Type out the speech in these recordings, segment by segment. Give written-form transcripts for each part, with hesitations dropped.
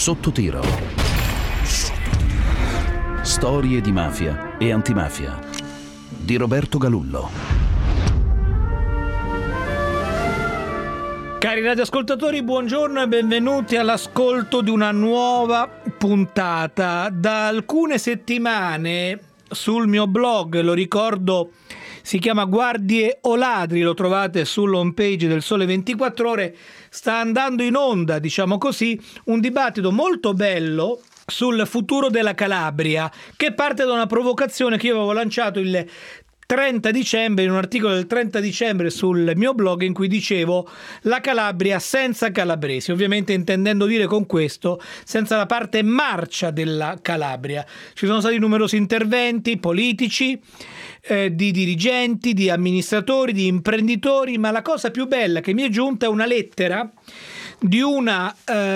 Sotto tiro. Storie di mafia e antimafia di Roberto Galullo. Cari radioascoltatori, buongiorno e benvenuti all'ascolto di una nuova puntata. Da alcune settimane sul mio blog, lo ricordo, si chiama Guardie o Ladri, lo trovate sull'home page del Sole 24 Ore, sta andando in onda, diciamo così, un dibattito molto bello sul futuro della Calabria, che parte da una provocazione che io avevo lanciato il 30 dicembre, in un articolo del 30 dicembre sul mio blog, in cui dicevo la Calabria senza calabresi, ovviamente intendendo dire con questo senza la parte marcia della Calabria. Ci sono stati numerosi interventi politici, di dirigenti, di amministratori, di imprenditori, ma la cosa più bella che mi è giunta è una lettera di una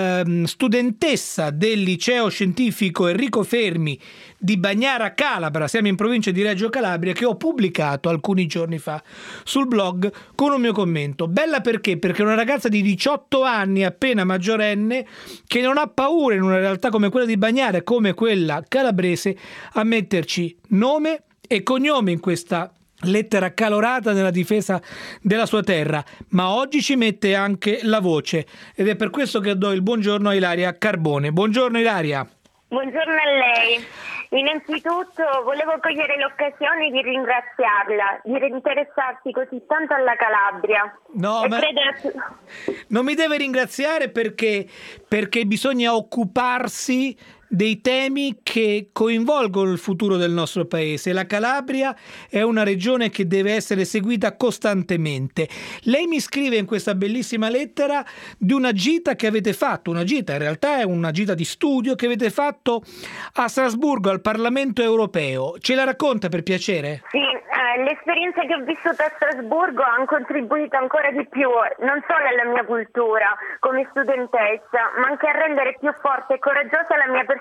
studentessa del liceo scientifico Enrico Fermi di Bagnara Calabra, siamo in provincia di Reggio Calabria, che ho pubblicato alcuni giorni fa sul blog con un mio commento. Bella perché? Perché è una ragazza di 18 anni, appena maggiorenne, che non ha paura in una realtà come quella di Bagnara e come quella calabrese a metterci nome e cognome in questa lettera calorata nella difesa della sua terra, ma oggi ci mette anche la voce, ed è per questo che do il buongiorno a Ilaria Carbone. Buongiorno Ilaria. Buongiorno a lei. Innanzitutto volevo cogliere l'occasione di ringraziarla, di interessarsi così tanto alla Calabria. No, ma non mi deve ringraziare perché bisogna occuparsi dei temi che coinvolgono il futuro del nostro paese. La Calabria è una regione che deve essere seguita costantemente. Lei mi scrive in questa bellissima lettera di una gita che avete fatto, una gita, in realtà è una gita di studio che avete fatto a Strasburgo, al Parlamento europeo. Ce la racconta per piacere? Sì, l'esperienza che ho vissuto a Strasburgo ha contribuito ancora di più, non solo alla mia cultura come studentessa, ma anche a rendere più forte e coraggiosa la mia personalità.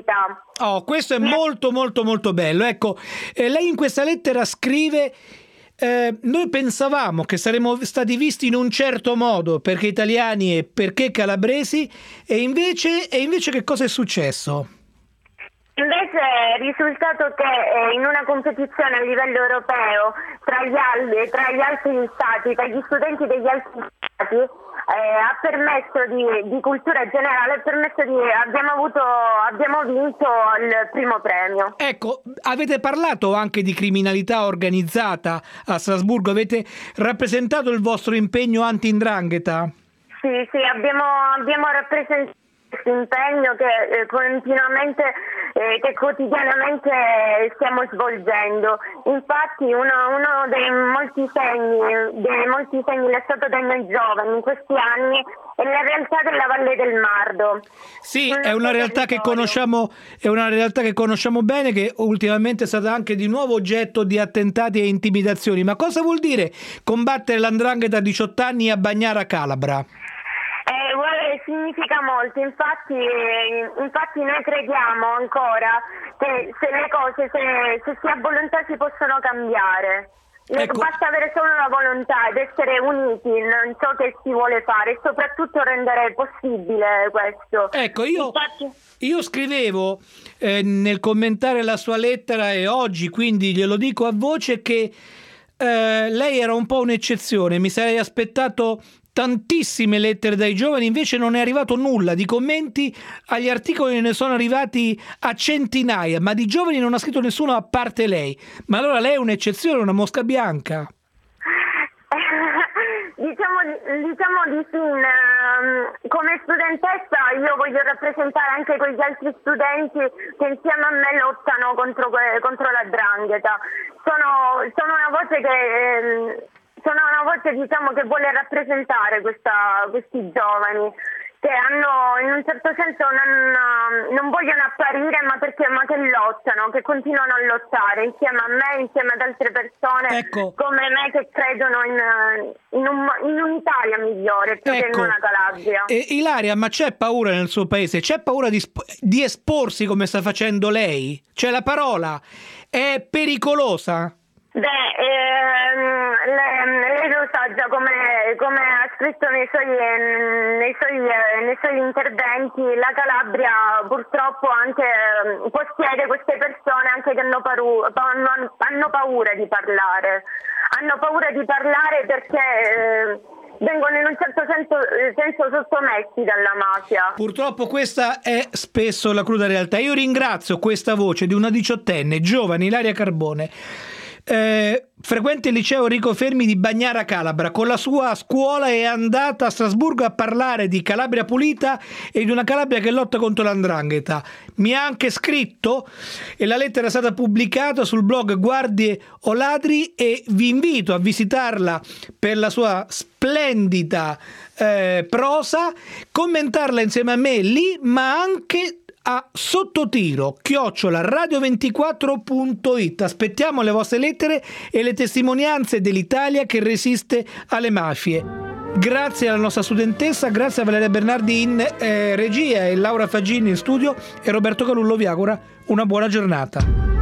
Oh, questo è molto molto molto bello. Ecco, lei in questa lettera scrive: noi pensavamo che saremmo stati visti in un certo modo perché italiani e perché calabresi, e invece che cosa è successo? Invece è risultato che in una competizione a livello europeo tra gli altri stati, tra gli studenti degli altri stati, ha permesso di cultura generale, abbiamo vinto il primo premio. Ecco, avete parlato anche di criminalità organizzata a Strasburgo, avete rappresentato il vostro impegno anti-'ndrangheta? Sì, abbiamo rappresentato questo impegno che continuamente, che quotidianamente stiamo svolgendo. Infatti uno dei molti segni lasciato dai noi giovani in questi anni è la realtà della Valle del Mardo. Sì, è una realtà che conosciamo bene, che ultimamente è stata anche di nuovo oggetto di attentati e intimidazioni. Ma cosa vuol dire combattere l''ndrangheta a 18 anni a Bagnara Calabra? Significa molto, infatti noi crediamo ancora che se si ha volontà si possono cambiare. Ecco. Basta avere solo la volontà ed essere uniti in ciò che si vuole fare e soprattutto rendere possibile questo. Ecco, io scrivevo nel commentare la sua lettera, e oggi quindi glielo dico a voce, che lei era un po' un'eccezione. Mi sarei aspettato tantissime lettere dai giovani, invece non è arrivato nulla. Di commenti agli articoli ne sono arrivati a centinaia, ma di giovani non ha scritto nessuno a parte lei. Ma allora lei è un'eccezione, una mosca bianca? Diciamo di sì. Come studentessa io voglio rappresentare anche quegli altri studenti che insieme a me lottano contro la 'ndrangheta. Sono una voce diciamo che vuole rappresentare questi giovani che hanno, in un certo senso, non vogliono apparire, ma che lottano, che continuano a lottare insieme a me, insieme ad altre persone, ecco, come me, che credono in un'Italia migliore più che in una Calabria. Ilaria, ma c'è paura nel suo paese? C'è paura di esporsi come sta facendo lei? Cioè, la parola è pericolosa? Lei lo sa già come ha scritto nei suoi interventi, la Calabria purtroppo anche possiede queste persone anche che hanno paura di parlare. Hanno paura di parlare perché vengono in un certo senso sottomessi dalla mafia. Purtroppo questa è spesso la cruda realtà. Io ringrazio questa voce di una 18enne giovane, Ilaria Carbone, frequente il liceo Enrico Fermi di Bagnara Calabra. Con la sua scuola è andata a Strasburgo a parlare di Calabria pulita e di una Calabria che lotta contro l''ndrangheta. Mi ha anche scritto e la lettera è stata pubblicata sul blog Guardie o Ladri, e vi invito a visitarla per la sua splendida prosa, commentarla insieme a me lì, ma anche a sottotiro @radio24.it. Aspettiamo le vostre lettere e le testimonianze dell'Italia che resiste alle mafie. Grazie alla nostra studentessa, grazie a Valeria Bernardi in regia e Laura Faggini in studio, e Roberto Calullo vi augura una buona giornata.